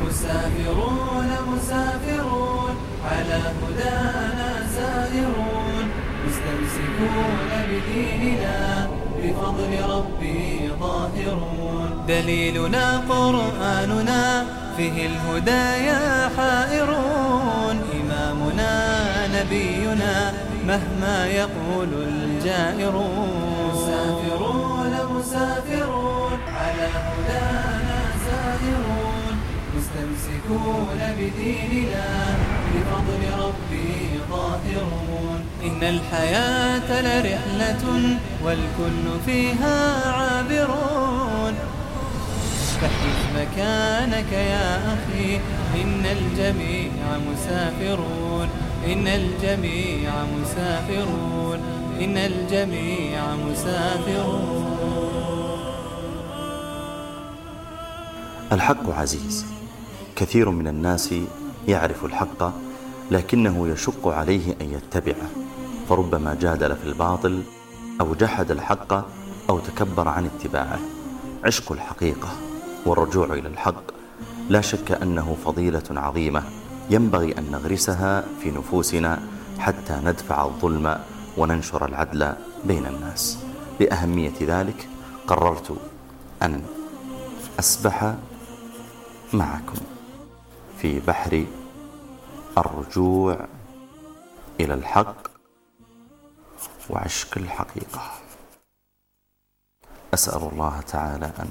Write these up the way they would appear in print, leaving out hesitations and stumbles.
مسافرون مسافرون على هدانا سائرون مستمسكون بديننا بفضل ربي ظاهرون دليلنا قرآننا فيه الهدايا حائرون إمامنا نبينا مهما يقول الجائرون مسافرون مسافرون على هدانا سائرون مستمسكون بديننا بفضل ربي ظاهرون إن الحياة لرحلة والكل فيها عابرون فاحرص مكانك يا أخي إن الجميع مسافرون إن الجميع مسافرون إن الجميع مسافرون. الحق عزيز، كثير من الناس يعرف الحق لكنه يشق عليه أن يتبعه، فربما جادل في الباطل أو جحد الحق أو تكبر عن اتباعه. عشق الحقيقة والرجوع إلى الحق لا شك أنه فضيلة عظيمة ينبغي أن نغرسها في نفوسنا حتى ندفع الظلم وننشر العدل بين الناس. لأهمية ذلك قررت أن أسبح معكم في بحر الرجوع إلى الحق وعشق الحقيقة. أسأل الله تعالى أن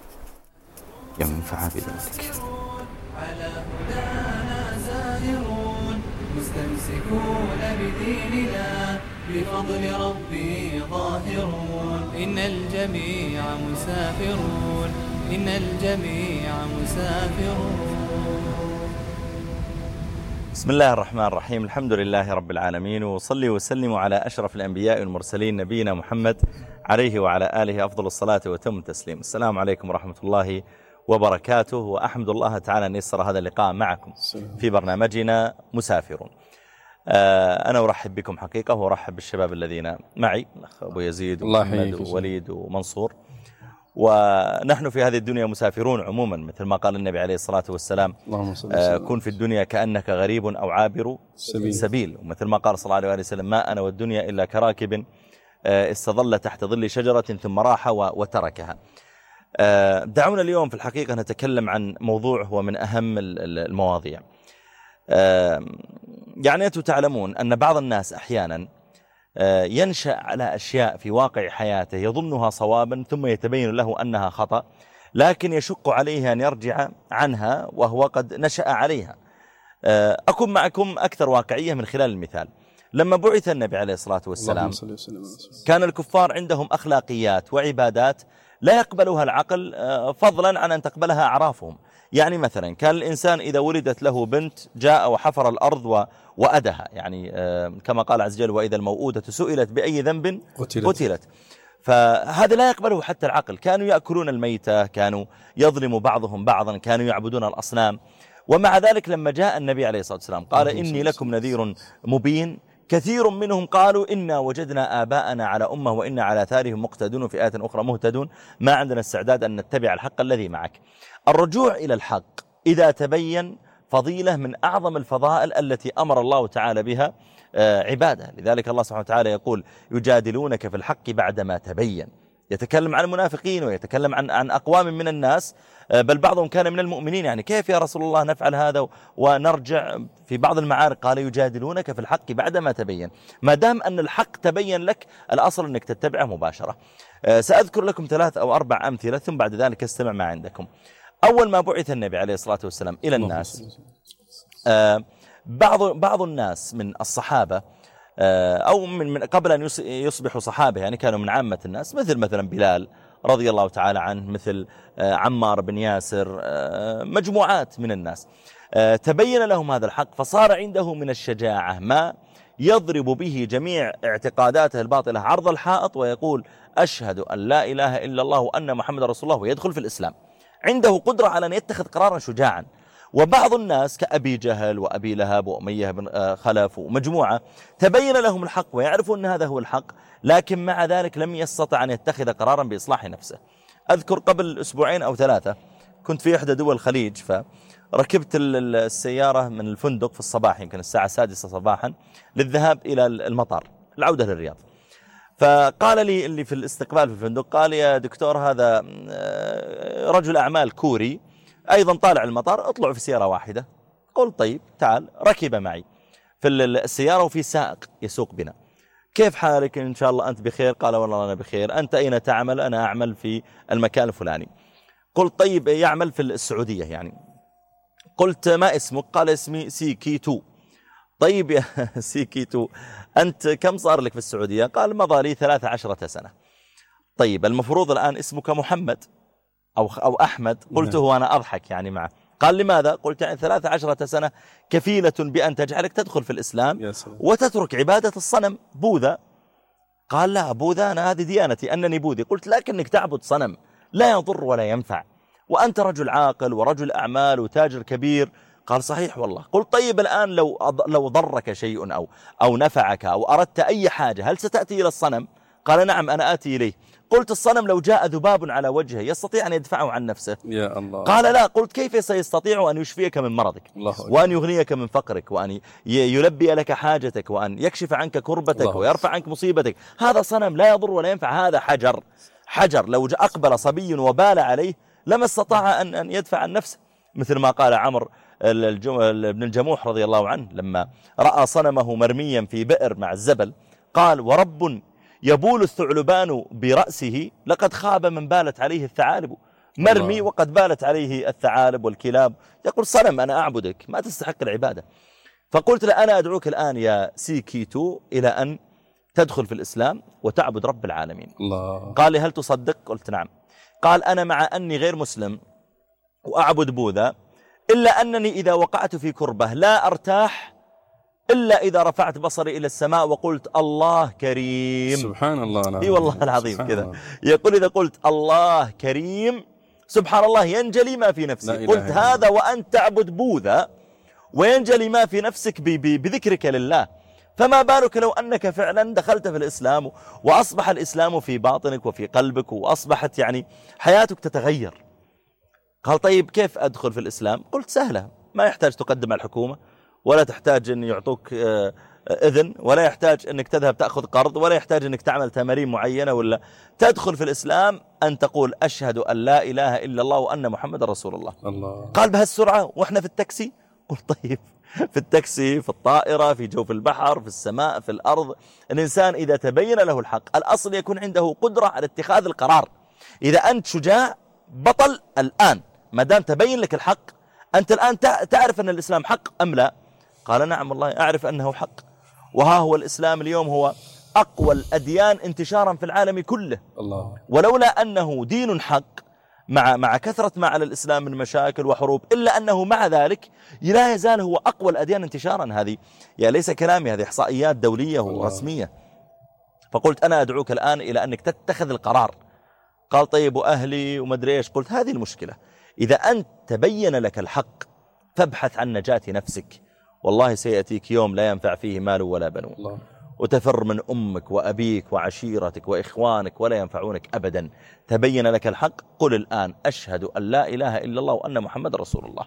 ينفع بذلك. على هدانا سائرون مستمسكون بديننا بفضل ربي ظاهرون إن الجميع مسافرون إن الجميع مسافرون. بسم الله الرحمن الرحيم. الحمد لله رب العالمين، وصلي وسلم على أشرف الأنبياء والمرسلين نبينا محمد عليه وعلى آله أفضل الصلاة وتم التسليم. السلام عليكم ورحمة الله وبركاته، وأحمد الله تعالى أن يسر هذا اللقاء معكم في برنامجنا مسافرون. أنا أرحب بكم حقيقة، وأرحب بالشباب الذين معي، أبو يزيد ومحمد ووليد ومنصور. ونحن في هذه الدنيا مسافرون عموما، مثل ما قال النبي عليه الصلاة والسلام: كن في الدنيا كأنك غريب أو عابر سبيل. ومثل ما قال صلى الله عليه وسلم: ما أنا والدنيا إلا كراكب استظل تحت ظل شجرة ثم راح وتركها. دعونا اليوم في الحقيقة نتكلم عن موضوع هو من أهم المواضيع. يعني أنتم تعلمون أن بعض الناس أحيانا ينشأ على أشياء في واقع حياته يظنها صوابا، ثم يتبين له أنها خطأ، لكن يشق عليه أن يرجع عنها وهو قد نشأ عليها. أكون معكم أكثر واقعية من خلال المثال. لما بعث النبي عليه الصلاة والسلام كان الكفار عندهم أخلاقيات وعبادات لا يقبلها العقل، فضلا عن أن تقبلها أعرافهم. يعني مثلا كان الإنسان إذا ولدت له بنت جاء وحفر الأرض وأدها، يعني كما قال عز وجل: وإذا الموءودة سئلت بأي ذنب قتلت. فهذا لا يقبله حتى العقل. كانوا يأكلون الميتة، كانوا يظلم بعضهم بعضا، كانوا يعبدون الأصنام. ومع ذلك لما جاء النبي عليه الصلاة والسلام قال: إني لكم نذير مبين، كثير منهم قالوا: إنا وجدنا آباءنا على أمة وإنا على آثارهم مقتدون، في آية أخرى مهتدون، ما عندنا استعداد أن نتبع الحق الذي معك. الرجوع إلى الحق إذا تبين فضيلة من أعظم الفضائل التي أمر الله تعالى بها عباده. لذلك الله سبحانه وتعالى يقول: يجادلونك في الحق بعدما تبين. يتكلم عن المنافقين ويتكلم عن أقوام من الناس، بل بعضهم كان من المؤمنين. يعني كيف يا رسول الله نفعل هذا ونرجع؟ في بعض المعارك قال: يجادلونك في الحق بعدما تبين. ما دام أن الحق تبين لك، الأصل أنك تتبعه مباشرة. سأذكر لكم 3 أو 4 أمثلة، ثم بعد ذلك استمع ما عندكم. أول ما بعث النبي عليه الصلاة والسلام إلى الناس، بعض الناس من الصحابة أو من قبل أن يصبحوا صحابة، يعني كانوا من عامة الناس، مثلا بلال رضي الله تعالى عنه، مثل عمار بن ياسر، مجموعات من الناس تبين لهم هذا الحق، فصار عنده من الشجاعة ما يضرب به جميع اعتقاداته الباطلة عرض الحائط، ويقول: أشهد أن لا إله إلا الله وأن محمد رسول الله، ويدخل في الإسلام. عنده قدرة على أن يتخذ قرارا شجاعا. وبعض الناس كأبي جهل وأبي لهب وأمية بن خلف ومجموعة تبين لهم الحق ويعرفوا أن هذا هو الحق، لكن مع ذلك لم يستطع أن يتخذ قرارا بإصلاح نفسه. أذكر قبل 2 أو 3 أسابيع كنت في إحدى دول الخليج، فركبت السيارة من الفندق في الصباح يمكن الساعة 6 صباحا للذهاب إلى المطار العودة للرياض. فقال لي اللي في الاستقبال في الفندق، قال يا دكتور هذا رجل أعمال كوري أيضا طالع المطار، اطلعوا في سيارة واحدة. قلت طيب تعال. ركب معي في السيارة وفي سائق يسوق بنا. كيف حالك؟ إن شاء الله أنت بخير؟ قال والله أنا بخير. أنت أين تعمل؟ أنا أعمل في المكان الفلاني. قلت طيب يعمل في السعودية يعني. قلت ما اسمك؟ قال اسمي سيكي تو. طيب يا سيكي تو أنت كم صار لك في السعودية؟ قال مضى لي 13 سنة. طيب المفروض الآن اسمك محمد أو أحمد. قلت هو أنا أضحك يعني معه. قال لماذا؟ قلت يعني 13 سنة كفيلة بأن تجعلك تدخل في الإسلام وتترك عبادة الصنم بوذا. قال لا بوذا أنا هذه ديانتي أنني بوذي. قلت لكنك تعبد صنم لا يضر ولا ينفع، وأنت رجل عاقل ورجل أعمال وتاجر كبير. قال صحيح والله. قلت طيب الآن لو ضرك شيء أو نفعك أو أردت أي حاجة هل ستأتي إلى الصنم؟ قال نعم أنا آتي إليه. قلت الصنم لو جاء ذباب على وجهه يستطيع أن يدفعه عن نفسه؟ يا الله. قال لا. قلت كيف سيستطيع أن يشفيك من مرضك وأن يغنيك من فقرك وأن يلبي لك حاجتك وأن يكشف عنك كربتك ويرفع عنك مصيبتك؟ هذا صنم لا يضر ولا ينفع، هذا حجر لو أقبل صبي وبال عليه لما استطاع أن يدفع عن نفسه. مثل ما قال عمر بن الجموح رضي الله عنه لما رأى صنمه مرميا في بئر مع الزبل، قال ورب يبول الثعلبان برأسه لقد خاب من بالت عليه الثعالب. مرمي وقد بالت عليه الثعالب والكلاب. يقول صنم أنا أعبدك ما تستحق العبادة. فقلت له أنا أدعوك الآن يا سيكيتو إلى أن تدخل في الإسلام وتعبد رب العالمين. الله. قال لي هل تصدق؟ قلت نعم. قال أنا مع أني غير مسلم وأعبد بوذا إلا أنني إذا وقعت في كربة لا أرتاح إلا إذا رفعت بصري إلى السماء وقلت الله كريم. سبحان الله. إي والله العظيم كذا يقول إذا قلت الله كريم سبحان الله ينجلي ما في نفسي. قلت هذا وأنت تعبد بوذا وينجلي ما في نفسك بذكرك لله، فما بالك لو أنك فعلا دخلت في الإسلام وأصبح الإسلام في باطنك وفي قلبك وأصبحت يعني حياتك تتغير. قال طيب كيف أدخل في الإسلام؟ قلت سهلة، ما يحتاج تقدم على الحكومة ولا تحتاج أن يعطوك إذن ولا يحتاج أنك تذهب تأخذ قرض ولا يحتاج أنك تعمل تمارين معينة، ولا تدخل في الإسلام أن تقول أشهد أن لا إله إلا الله وأن محمد رسول الله. قال بهالسرعة وإحنا في التاكسي؟ قلت طيب في التاكسي، في الطائرة، في جوف البحر، في السماء، في الأرض، الإنسان إذا تبين له الحق الأصل يكون عنده قدرة على اتخاذ القرار. إذا أنت شجاع بطل الآن ما دام تبين لك الحق، أنت الآن تعرف أن الإسلام حق أم لا؟ قال نعم والله أعرف أنه حق، وها هو الإسلام اليوم هو أقوى الأديان انتشارا في العالم كله. الله. ولولا أنه دين حق مع كثرة ما على الإسلام من مشاكل وحروب، إلا أنه مع ذلك لا يزال هو أقوى الأديان انتشارا. هذه يعني ليس كلامي، هذه إحصائيات دولية ورسمية. فقلت أنا أدعوك الآن إلى أنك تتخذ القرار. قال طيب وأهلي ومدري إيش؟ قلت هذه المشكلة، إذا أنت تبين لك الحق فابحث عن نجاة نفسك، والله سيأتيك يوم لا ينفع فيه مال ولا بنون، وتفر من أمك وأبيك وعشيرتك وإخوانك ولا ينفعونك أبدا. تبين لك الحق قل الآن أشهد أن لا إله إلا الله وأن محمد رسول الله.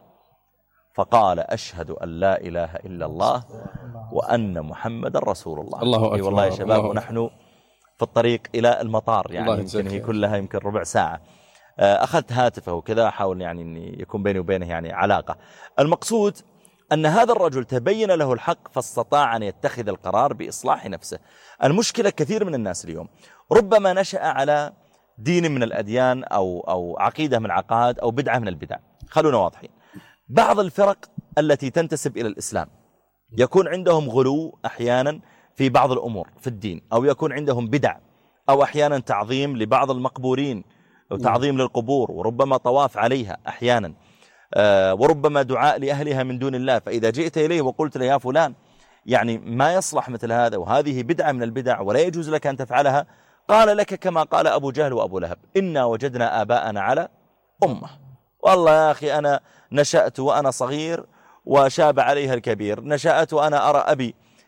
فقال أشهد أن لا إله إلا الله وأن محمد رسول الله. الله أكبر. والله يا شباب ونحن في الطريق إلى المطار يعني يمكن هي كلها يمكن ربع ساعة. أخذت هاتفه وكذا أحاول يعني أن يكون بيني وبينه يعني علاقة. المقصود أن هذا الرجل تبين له الحق فاستطاع أن يتخذ القرار بإصلاح نفسه. المشكلة كثير من الناس اليوم ربما نشأ على دين من الأديان أو عقيدة من عقائد أو بدعة من البدع. خلونا واضحين، بعض الفرق التي تنتسب إلى الإسلام يكون عندهم غلو أحيانا في بعض الأمور في الدين، أو يكون عندهم بدع، أو أحيانا تعظيم لبعض المقبورين أو تعظيم للقبور، وربما طواف عليها أحيانا، وربما دعاء لأهلها من دون الله. فإذا جئت إليه وقلت له يا فلان يعني ما يصلح مثل هذا وهذه بدعة من البدع ولا يجوز لك أن تفعلها، قال لك كما قال أبو جهل وأبو لهب إنا وجدنا آباءنا على أمة. والله يا أخي أنا نشأت وأنا صغير وشاب عليها الكبير، نشأت وأنا أرى أبي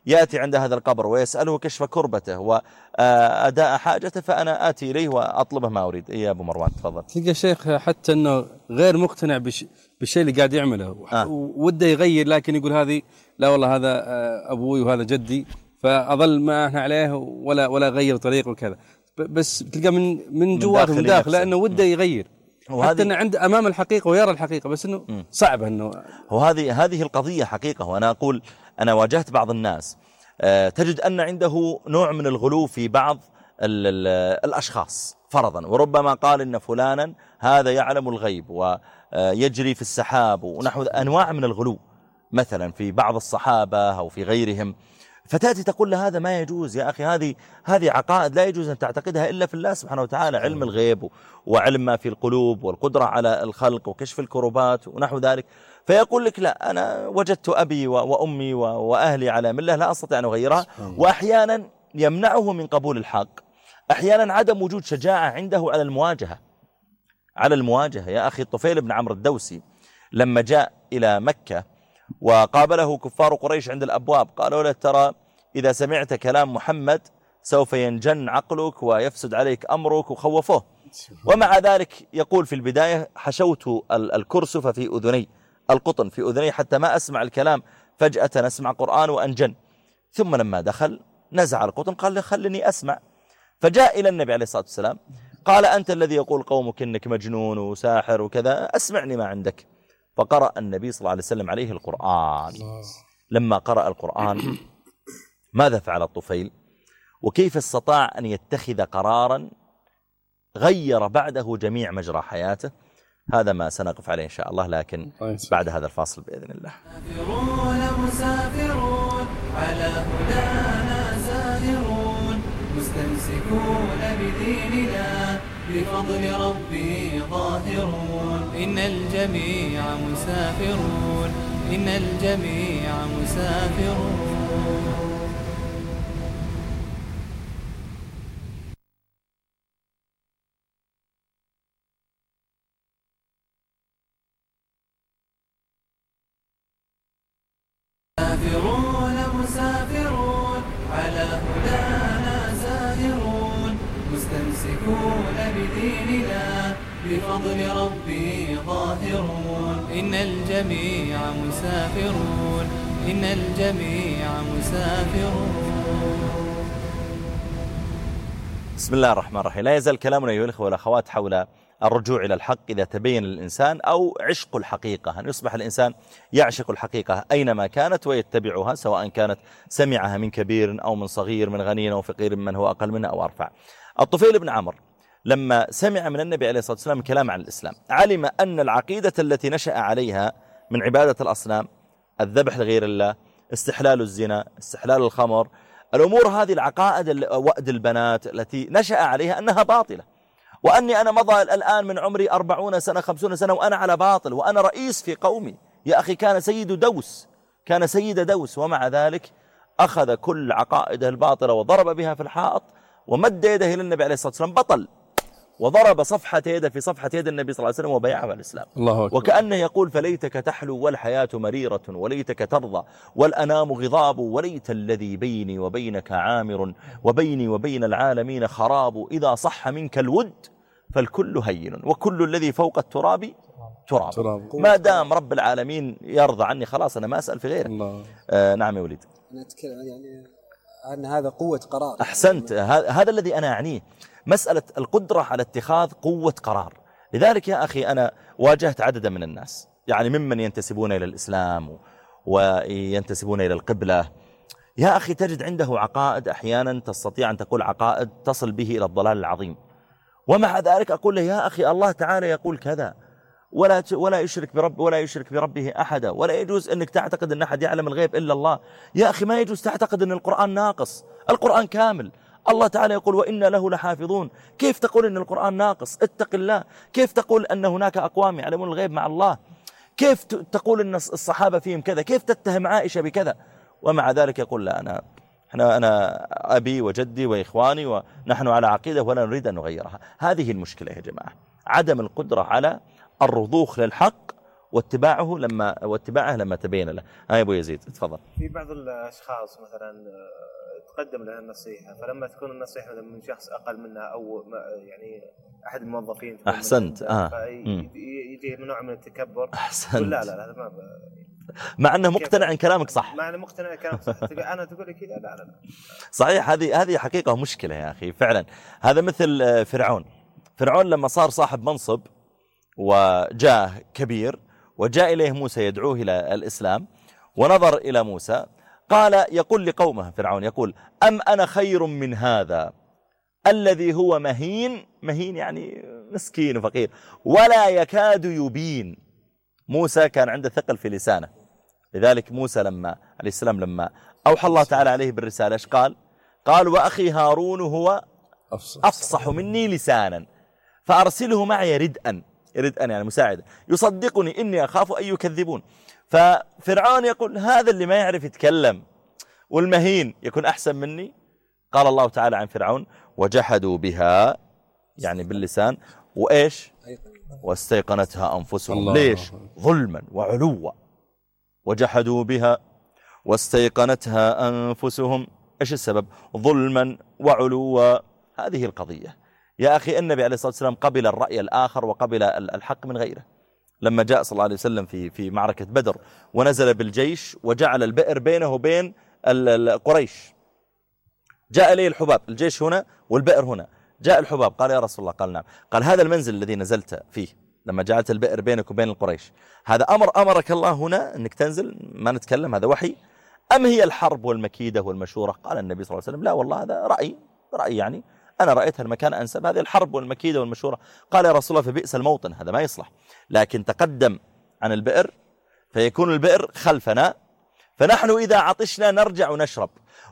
يأتي عند هذا القبر ويسأله كشف كربته وأداء حاجته، فأنا آتي إليه وأطلبه ما أريد. يا أبو مروان تفضل. تلقى شيخ حتى أنه غير مقتنع بالشيء اللي قاعد يعمله، وده يغير، لكن يقول هذه لا والله هذا أبوي وهذا جدي، فأظل ما احنا عليه ولا غير طريق وكذا. بس تلقى من جواته من داخل لأنه وده يغير، حتى أنه عند أمام الحقيقة ويرى الحقيقة، بس أنه صعب أنه هذه القضية حقيقة. وأنا أقول أنا واجهت بعض الناس تجد أن عنده نوع من الغلو في بعض الأشخاص فرضا، وربما قال إن فلانا هذا يعلم الغيب ويجري في السحاب ونحو أنواع من الغلو مثلا في بعض الصحابة أو في غيرهم. فتأتي تقول له هذا ما يجوز يا أخي، هذه عقائد لا يجوز أن تعتقدها إلا في الله سبحانه وتعالى، علم الغيب وعلم ما في القلوب والقدرة على الخلق وكشف الكربات ونحو ذلك. فيقول لك لا، أنا وجدت أبي وأمي وأهلي على ملة لا أستطيع أن أغيرها. وأحيانا يمنعه من قبول الحق، أحيانا عدم وجود شجاعة عنده على المواجهة. يا أخي الطفيل بن عمرو الدوسي لما جاء إلى مكة وقابله كفار قريش عند الأبواب قالوا له ترى إذا سمعت كلام محمد سوف ينجن عقلك ويفسد عليك أمرك، وخوفوه. ومع ذلك يقول في البداية حشوت الكرسف في أذني، القطن في أذني حتى ما أسمع الكلام، فجأة أسمع قرآن وأنجن. ثم لما دخل نزع القطن قال له خلني أسمع، فجاء إلى النبي عليه الصلاة والسلام قال أنت الذي يقول قومك إنك مجنون وساحر وكذا، أسمعني ما عندك. فقرأ النبي صلى الله عليه وسلم عليه القرآن. لما قرأ القرآن ماذا فعل الطفيل؟ وكيف استطاع أن يتخذ قرارا غير بعده جميع مجرى حياته؟ هذا ما سنقف عليه إن شاء الله، لكن بعد هذا الفاصل بإذن الله. مسافرون على هدانا زاهرون، مستمسكون بديننا بفضل ربي ظاهرون. إن الجميع مسافرون، إن الجميع مسافرون. مسافرون على هدانا زاهرون، مستمسكون بديننا بفضل ربي ظاهرون. إن الجميع مسافرون، إن الجميع مسافرون. بسم الله الرحمن الرحيم. لا يزال كلامنا أيها الأخوة والأخوات حول الرجوع إلى الحق إذا تبين للإنسان، أو عشق الحقيقة، أن يصبح الإنسان يعشق الحقيقة أينما كانت ويتبعها، سواء كانت سمعها من كبير أو من صغير، من غني أو فقير، من هو أقل منه أو أرفع. الطفيل بن عمرو لما سمع من النبي عليه الصلاة والسلام كلام عن الإسلام، علم أن العقيدة التي نشأ عليها من عبادة الأصنام، الذبح لغير الله، استحلال الزنا، استحلال الخمر، الأمور هذه العقائد، وأد البنات التي نشأ عليها أنها باطلة، وأني أنا مضى الآن من عمري 40 سنة 50 سنة وأنا على باطل، وأنا رئيس في قومي. يا أخي كان سيد دوس، ومع ذلك أخذ كل عقائده الباطلة وضرب بها في الحائط، ومد يده إلى النبي عليه الصلاة والسلام بطل، وضرب صفحة يده في صفحة يد النبي صلى الله عليه وسلم وبيعه على الإسلام. الله أكبر. وكأنه يقول فليتك تحلو والحياة مريرة، وليتك ترضى والأنام غضاب، وليت الذي بيني وبينك عامر، وبيني وبين العالمين خراب، إذا صح منك الود فالكل هين، وكل الذي فوق التراب تراب. ما دام رب العالمين يرضى عني خلاص أنا ما أسأل في غيره. نعم يا وليد. أنا أتكلم يعني أن هذا قوة قرار. أحسنت، هذا الذي أنا أعنيه، مسألة القدرة على اتخاذ قوة قرار. لذلك يا أخي أنا واجهت عددا من الناس، يعني ممن ينتسبون إلى الإسلام وينتسبون إلى القبلة. يا أخي تجد عنده عقائد أحيانا تستطيع أن تقول عقائد تصل به إلى الضلال العظيم، ومع ذلك أقول له يا أخي الله تعالى يقول كذا، ولا يشرك بربه أحدا، ولا يجوز أنك تعتقد أن أحد يعلم الغيب إلا الله. يا أخي ما يجوز تعتقد أن القرآن ناقص، القرآن كامل. الله تعالى يقول وإنا له لحافظون. كيف تقول أن القرآن ناقص؟ اتق الله. كيف تقول أن هناك أقوام يعلمون الغيب مع الله؟ كيف تقول أن الصحابة فيهم كذا؟ كيف تتهم عائشة بكذا؟ ومع ذلك يقول لا، أنا أبي وجدي وإخواني ونحن على عقيدة ولا نريد أن نغيرها. هذه المشكلة يا جماعة، عدم القدرة على الرضوخ للحق واتباعه لما تبين له. يا أبو يزيد تفضل. في بعض الأشخاص مثلا تقدم لها النصيحة، فلما تكون النصيحة من شخص أقل منها أو يعني أحد الموظفين، أحسنت. يجي نوع من التكبر. أحسنت. لا هذا ما مع أنه مقتنع إن كلامك صح. مع أنه مقتنع إن كلامك صح. أنا تقول لي كذا. لا صحيح. هذه حقيقة مشكلة يا أخي فعلا. هذا مثل فرعون لما صار صاحب منصب وجاه كبير وجاء إليه موسى يدعوه إلى الإسلام ونظر إلى موسى يقول لقومه فرعون يقول أم أنا خير من هذا الذي هو مهين يعني مسكين وفقير ولا يكاد يبين. موسى كان عنده ثقل في لسانه، لذلك موسى عليه السلام لما أوحى الله تعالى عليه بالرسالة إيش قال وأخي هارون هو أفصح مني لسانا فأرسله معي ردءا يعني مساعدة يصدقني إني أخاف أن يكذبون. ففرعون يقول هذا اللي ما يعرف يتكلم والمهين يكون أحسن مني. قال الله تعالى عن فرعون وجحدوا بها يعني باللسان وإيش واستيقنتها أنفسهم. ليش؟ ظلما وعلوا. وجحدوا بها واستيقنتها أنفسهم. إيش السبب؟ ظلما وعلوا. هذه القضية يا أخي. النبي عليه الصلاة والسلام قبل الرأي الآخر وقبل الحق من غيره. لما جاء صلى الله عليه وسلم في معركة بدر ونزل بالجيش وجعل البئر بينه وبين قريش، جاء إليه الحباب، الجيش هنا والبئر هنا، جاء الحباب قال يا رسول الله، قال نعم، قال هذا المنزل الذي نزلت فيه لما جعلت البئر بينك وبين القريش هذا أمرك الله هنا أنك تنزل ما نتكلم هذا وحي أم هي الحرب والمكيدة والمشورة؟ قال النبي صلى الله عليه وسلم لا والله هذا رأي يعني أنا رأيت المكان أنسب، هذه الحرب والمكيدة والمشورة. قال يا رسول الله فبئس الموطن، هذا ما يصلح، لكن تقدم عن البئر فيكون البئر خلفنا فنحن إذا عطشنا نرجع ونشرب،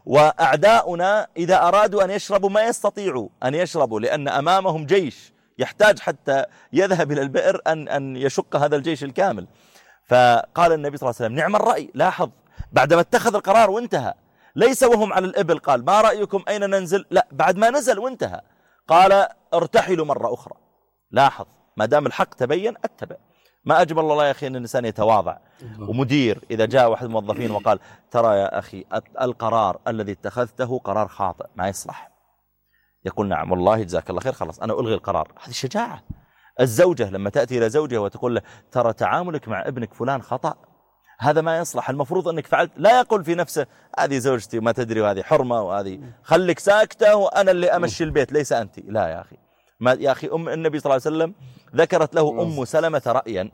وأعداؤنا إذا أرادوا أن يشربوا ما يستطيعوا أن يشربوا لأن أمامهم جيش يحتاج حتى يذهب إلى البئر أن يشق هذا الجيش الكامل. فقال النبي صلى الله عليه وسلم نعم الرأي. لاحظ بعدما اتخذ القرار وانتهى، ليس وهم على الإبل قال ما رأيكم أين ننزل، لا بعد ما نزل وانتهى قال ارتحلوا مرة أخرى. لاحظ ما دام الحق تبين اتبع. ما أجمل الله يا أخي أن الإنسان يتواضع. ومدير إذا جاء واحد من الموظفين وقال ترى يا أخي القرار الذي اتخذته قرار خاطئ ما يصلح، يقول نعم والله جزاك الله خير خلاص أنا ألغي القرار. هذه شجاعة. الزوجة لما تأتي إلى زوجها وتقول له ترى تعاملك مع ابنك فلان خطأ، هذا ما يصلح، المفروض أنك فعلت، لا يقول في نفسه هذه زوجتي ما تدري وهذه حرمة وهذه خليك ساكتة وأنا اللي أمشي البيت ليس أنت. لا يا أخي، ما يا أخي النبي صلى الله عليه وسلم ذكرت له أم سلمة رأيا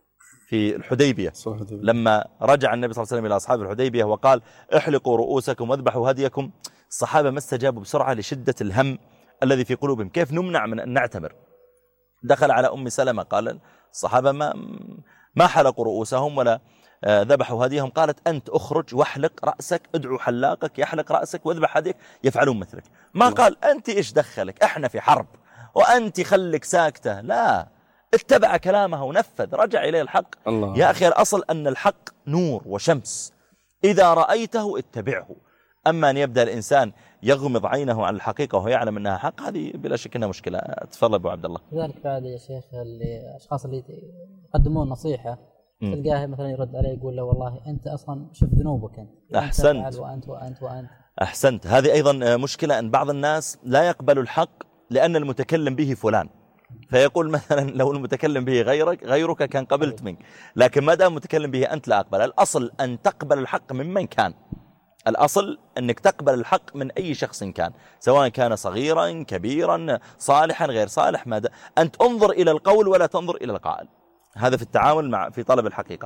في الحديبية لما رجع النبي صلى الله عليه وسلم إلى أصحاب الحديبية وقال احلقوا رؤوسكم واذبحوا هديكم. الصحابة ما استجابوا بسرعة لشدة الهم الذي في قلوبهم، كيف نمنع من أن نعتمر؟ دخل على أم سلمة قال الصحابة ما حلقوا رؤوسهم ولا ذبحوا هديهم. قالت أنت أخرج واحلق رأسك، ادعو حلاقك يحلق رأسك واذبح هديك يفعلون مثلك. ما قال أنت إيش دخلك، احنا في حرب وأنت خليك ساكتة، لا، اتبع كلامها ونفذ، رجع إليه الحق. الله. يا أخي الأصل أن الحق نور وشمس، إذا رأيته اتبعه. أما أن يبدأ الإنسان يغمض عينه عن الحقيقة وهو يعلم أنها حق، هذه بلا شك أنها مشكلة. تفضل أبو عبد الله. لذلك بعد يا شيخ الأشخاص اللي يقدمون نصيحة تلقاه مثلا يرد عليه يقول له والله أنت أصلا شوف ذنوبك أنت. أحسنت. وأنت. أحسنت. هذه أيضا مشكلة أن بعض الناس لا يقبل الحق لأن المتكلم به فلان، فيقول مثلا لو المتكلم به غيرك كان قبلت منك، لكن ما دام متكلم به أنت لا أقبل. الأصل أن تقبل الحق ممن كان، الأصل أنك تقبل الحق من أي شخص كان، سواء كان صغيرا كبيرا صالحا غير صالح، أنت انظر إلى القول ولا تنظر إلى القائل. هذا في التعامل في طلب الحقيقة.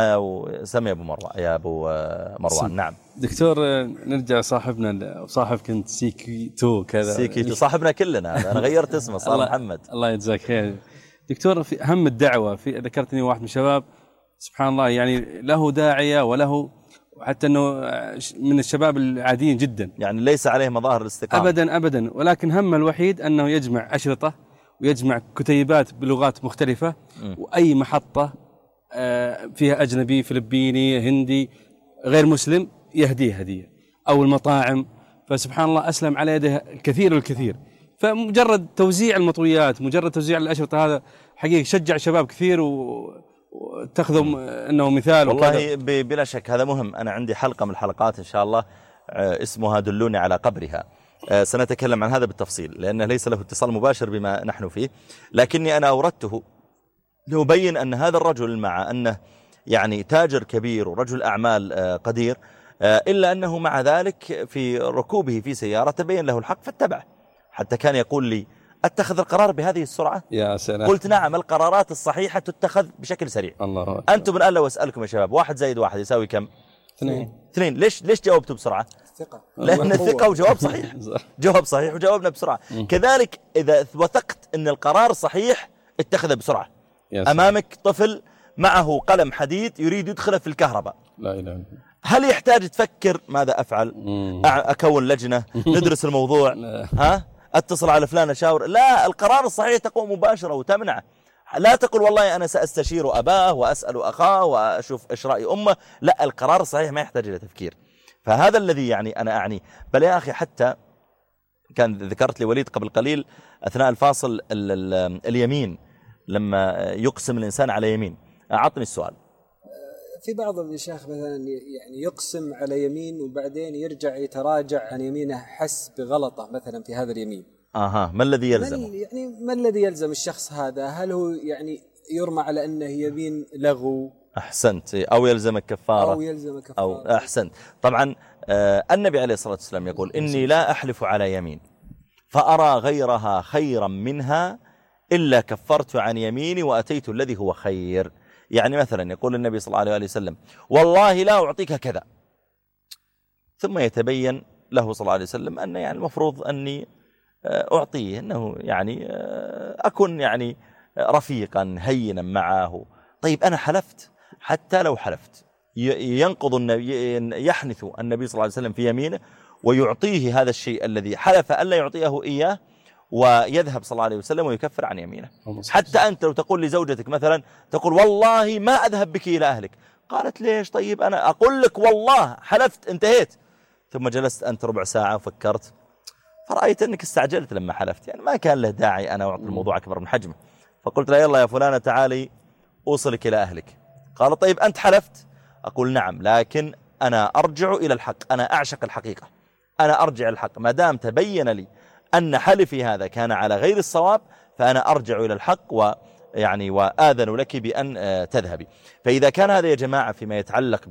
سمي أبو مروان يا أبو مروان. نعم دكتور، نرجع صاحبنا صاحب كنت سيكيتو كذا، سيكيتو صاحبنا كلنا، أنا غيرت اسمه صار محمد. الله يجزاك خير دكتور. في أهم الدعوة، ذكرتني واحد من الشباب سبحان الله يعني له داعية وله حتى أنه من الشباب العاديين جدا، يعني ليس عليه مظاهر الاستقامة أبدا، ولكن همه الوحيد أنه يجمع أشرطة ويجمع كتيبات بلغات مختلفة، وأي محطة فيها أجنبي فلبيني هندي غير مسلم يهديه هدية، أو المطاعم. فسبحان الله أسلم على يده الكثير. فمجرد توزيع المطويات، مجرد توزيع الأشرطة، هذا حقيقة شجع شباب كثير واتخذوا أنه مثال. والله بلا شك هذا مهم. أنا عندي حلقة من الحلقات إن شاء الله اسمها دلوني على قبرها، سنتكلم عن هذا بالتفصيل لأنه ليس له اتصال مباشر بما نحن فيه، لكني أنا أوردته لأبين أن هذا الرجل مع أنه يعني تاجر كبير ورجل أعمال قدير، إلا أنه مع ذلك في ركوبه في سيارة تبين له الحق فاتبعه، حتى كان يقول لي اتخذ القرار بهذه السرعة؟ يا سلام. قلت نعم، القرارات الصحيحة تتخذ بشكل سريع. الله. أنتم الآن لو أسألكم يا شباب 1 زائد 1 يساوي كم؟ 2. ليش جاوبتوا بسرعة؟ ثقة. لأن الثقة وجواب صحيح. جواب صحيح وجاوبنا بسرعة. كذلك إذا وثقت أن القرار صحيح اتخذه بسرعة. أمامك طفل معه قلم حديد يريد يدخله في الكهرباء، لا إله إلا الله، هل يحتاج تفكر ماذا أفعل؟ أكون لجنة، ندرس الموضوع، أتصل على فلان أشاور؟ لا، القرار الصحيح تقوم مباشرة وتمنعه. لا تقول والله أنا سأستشير أباه وأسأل أخاه وأشوف إيش رأي أمه، لا، القرار الصحيح ما يحتاج إلى تفكير. فهذا الذي يعني أنا أعني. بل يا أخي حتى كان ذكرت لي وليد قبل قليل أثناء الفاصل اليمين، لما يقسم الإنسان على يمين. أعطني السؤال. في بعض المشايخ مثلا يعني يقسم على يمين وبعدين يرجع يتراجع عن يمينه حس بغلطه مثلا في هذا اليمين. ما الذي يلزمه؟ ما الذي يلزم الشخص هذا؟ هل هو يعني يرمى على أنه يمين لغو؟ أحسنت. أو يلزمك كفارة. أو أحسنت. طبعا النبي عليه الصلاة والسلام يقول إني لا أحلف على يمين فأرى غيرها خيرا منها إلا كفرت عن يميني وأتيت الذي هو خير. يعني مثلا يقول النبي صلى الله عليه وسلم والله لا أعطيك كذا، ثم يتبين له صلى الله عليه وسلم أن يعني المفروض أني أعطيه، أنه يعني أكون يعني رفيقا هينا معه. طيب أنا حلفت، حتى لو حلفت ينقض يحنث النبي صلى الله عليه وسلم في يمينه ويعطيه هذا الشيء الذي حلف ألا يعطيه إياه، ويذهب صلى الله عليه وسلم ويكفر عن يمينه. حتى أنت لو تقول لزوجتك مثلا، تقول والله ما أذهب بك إلى أهلك، قالت ليش؟ طيب أنا أقول لك والله حلفت، انتهيت. ثم جلست أنت ربع ساعة وفكرت، فرأيت أنك استعجلت لما حلفت، يعني ما كان له داعي أنا أعطي الموضوع أكبر من حجمه. فقلت لا يلا يا فلانة تعالي أوصلك إلى أهلك. قال طيب أنت حلفت؟ أقول نعم، لكن أنا أرجع إلى الحق، أنا أعشق الحقيقة، أنا أرجع الحق. ما دام تبين لي أن حلفي هذا كان على غير الصواب فأنا أرجع إلى الحق ويعني وآذن لك بأن تذهبي. فإذا كان هذا يا جماعة فيما يتعلق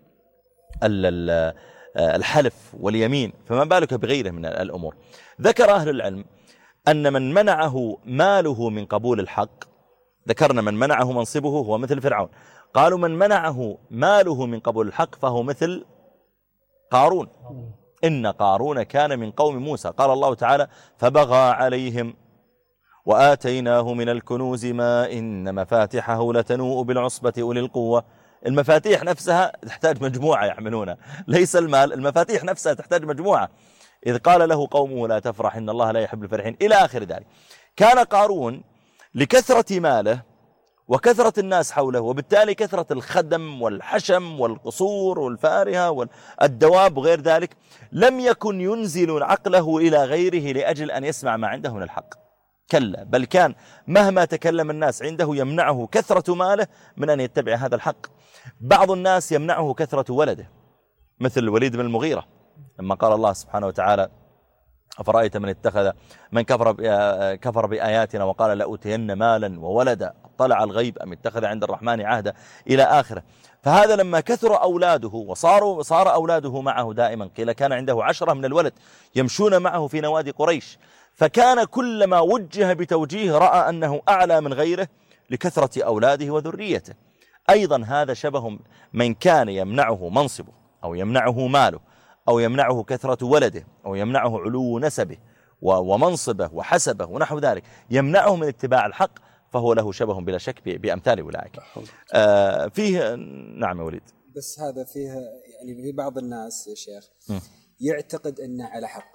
بالحلف واليمين، فما بالك بغيره من الأمور. ذكر أهل العلم أن من منعه ماله من قبول الحق، ذكرنا من منعه منصبه هو مثل فرعون، قالوا من منعه ماله من قبول الحق فهو مثل قارون. إن قارون كان من قوم موسى، قال الله تعالى فبغى عليهم وآتيناه من الكنوز ما إن مفاتحه لتنوء بالعصبة أولي القوة. المفاتيح نفسها تحتاج مجموعة يحملونها، ليس المال، المفاتيح نفسها تحتاج مجموعة. إذ قال له قومه لا تفرح إن الله لا يحب الفرحين إلى آخر ذلك. كان قارون لكثرة ماله وكثرة الناس حوله، وبالتالي كثرة الخدم والحشم والقصور والفارهة والدواب وغير ذلك، لم يكن ينزل عقله إلى غيره لأجل أن يسمع ما عنده من الحق، كلا، بل كان مهما تكلم الناس عنده يمنعه كثرة ماله من أن يتبع هذا الحق. بعض الناس يمنعه كثرة ولده، مثل الوليد بن المغيرة لما قال الله سبحانه وتعالى أفرأيت من كفر بآياتنا وقال لأوتين مالا وولدا طلع الغيب أم اتخذ عند الرحمن عهدا إلى آخره. فهذا لما كثر أولاده وصار أولاده معه دائما، قيل كان عنده 10 من الولد يمشون معه في نوادي قريش، فكان كلما وجه بتوجيه رأى أنه أعلى من غيره لكثرة أولاده وذريته. أيضا هذا شبه من كان يمنعه منصبه أو يمنعه ماله أو يمنعه كثرة ولده أو يمنعه علو نسبه ومنصبه وحسبه ونحو ذلك، يمنعه من اتباع الحق، فهو له شبه بلا شك بأمثال أولئك. فيه نعم يا وليد. بس هذا فيها يعني في بعض الناس يا شيخ يعتقد أنه على حق.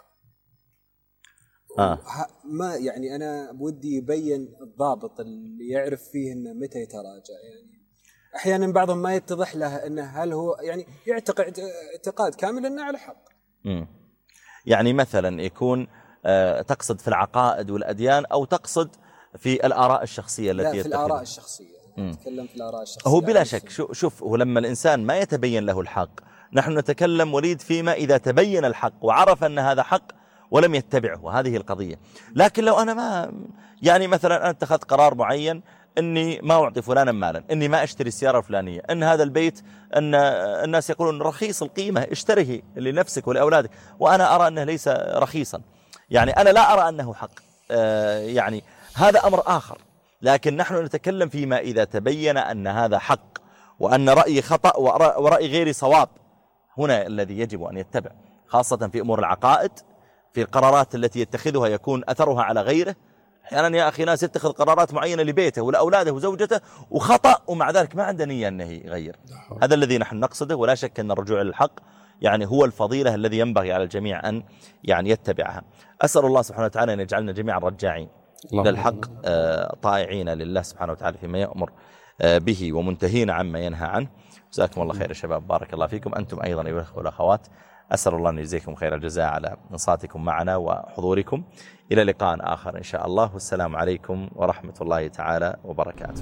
ما يعني أنا بودي يبين الضابط اللي يعرف فيه أنه متى يتراجع. يعني أحيانا بعضهم ما يتضح له أنه هل هو يعني يعتقد اعتقاد كامل أنه على حق. يعني مثلا يكون تقصد في العقائد والأديان أو تقصد في الآراء الشخصية التي لا في الآراء الشخصية. نتكلم في الآراء الشخصية. هو بلا شك شوف هو لما الإنسان ما يتبين له الحق، نحن نتكلم وليد فيما إذا تبين الحق وعرف أن هذا حق ولم يتبعه، وهذه القضية. لكن لو أنا ما يعني مثلا أنا اتخذت قرار معين أني ما أعطي فلانا مالا، أني ما أشتري السيارة الفلانية، أن هذا البيت أن الناس يقولون رخيص القيمة اشتريه لنفسك ولأولادك، وأنا أرى أنه ليس رخيصا، يعني أنا لا أرى أنه حق، يعني هذا أمر آخر. لكن نحن نتكلم فيما إذا تبين أن هذا حق وأن رأيي خطأ ورأي غيري صواب، هنا الذي يجب أن يتبع، خاصة في أمور العقائد، في القرارات التي يتخذها يكون أثرها على غيره. أحيانا يا أخي ناس يتخذ قرارات معينة لبيته ولأولاده وزوجته وخطأ، ومع ذلك ما عنده نية أنه يغير. هذا الذي نحن نقصده، ولا شك أن الرجوع للحق يعني هو الفضيلة الذي ينبغي على الجميع أن يعني يتبعها. أسأل الله سبحانه وتعالى أن يجعلنا جميعا رجاعين للحق، طائعين لله سبحانه وتعالى فيما يأمر به ومنتهين عما ينهى عنه. جزاكم الله خير يا شباب، بارك الله فيكم أنتم أيضا أيها الأخوة والأخوات. أسأل الله أن يجزيكم خير الجزاء على انصاتكم معنا وحضوركم. إلى لقاء آخر إن شاء الله، والسلام عليكم ورحمة الله تعالى وبركاته.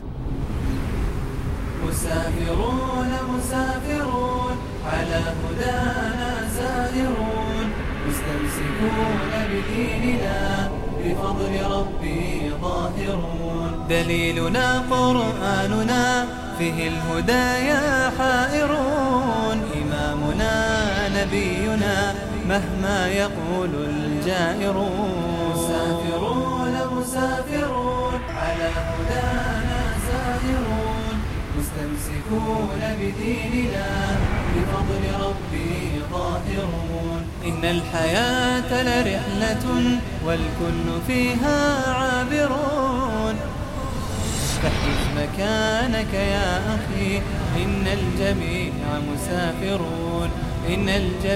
مسافرون مسافرون على هدانا سائرون، مستمسكون بديننا بفضل ربي ظاهرون. دليلنا قرآننا فيه الهدايا حائرون، إمامنا نبينا مهما يقول الجائرون. مسافرون مسافرون على هدانا سائرون، مستمسكون بديننا بفضل ربي ظاهرون. إن الحياة لرحلة والكل فيها عابرون، فاحرص مكانك يا أخي، إن الجميع مسافرون، إن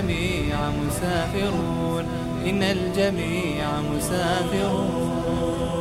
الجميع مسافرون، إن الجميع مسافرون.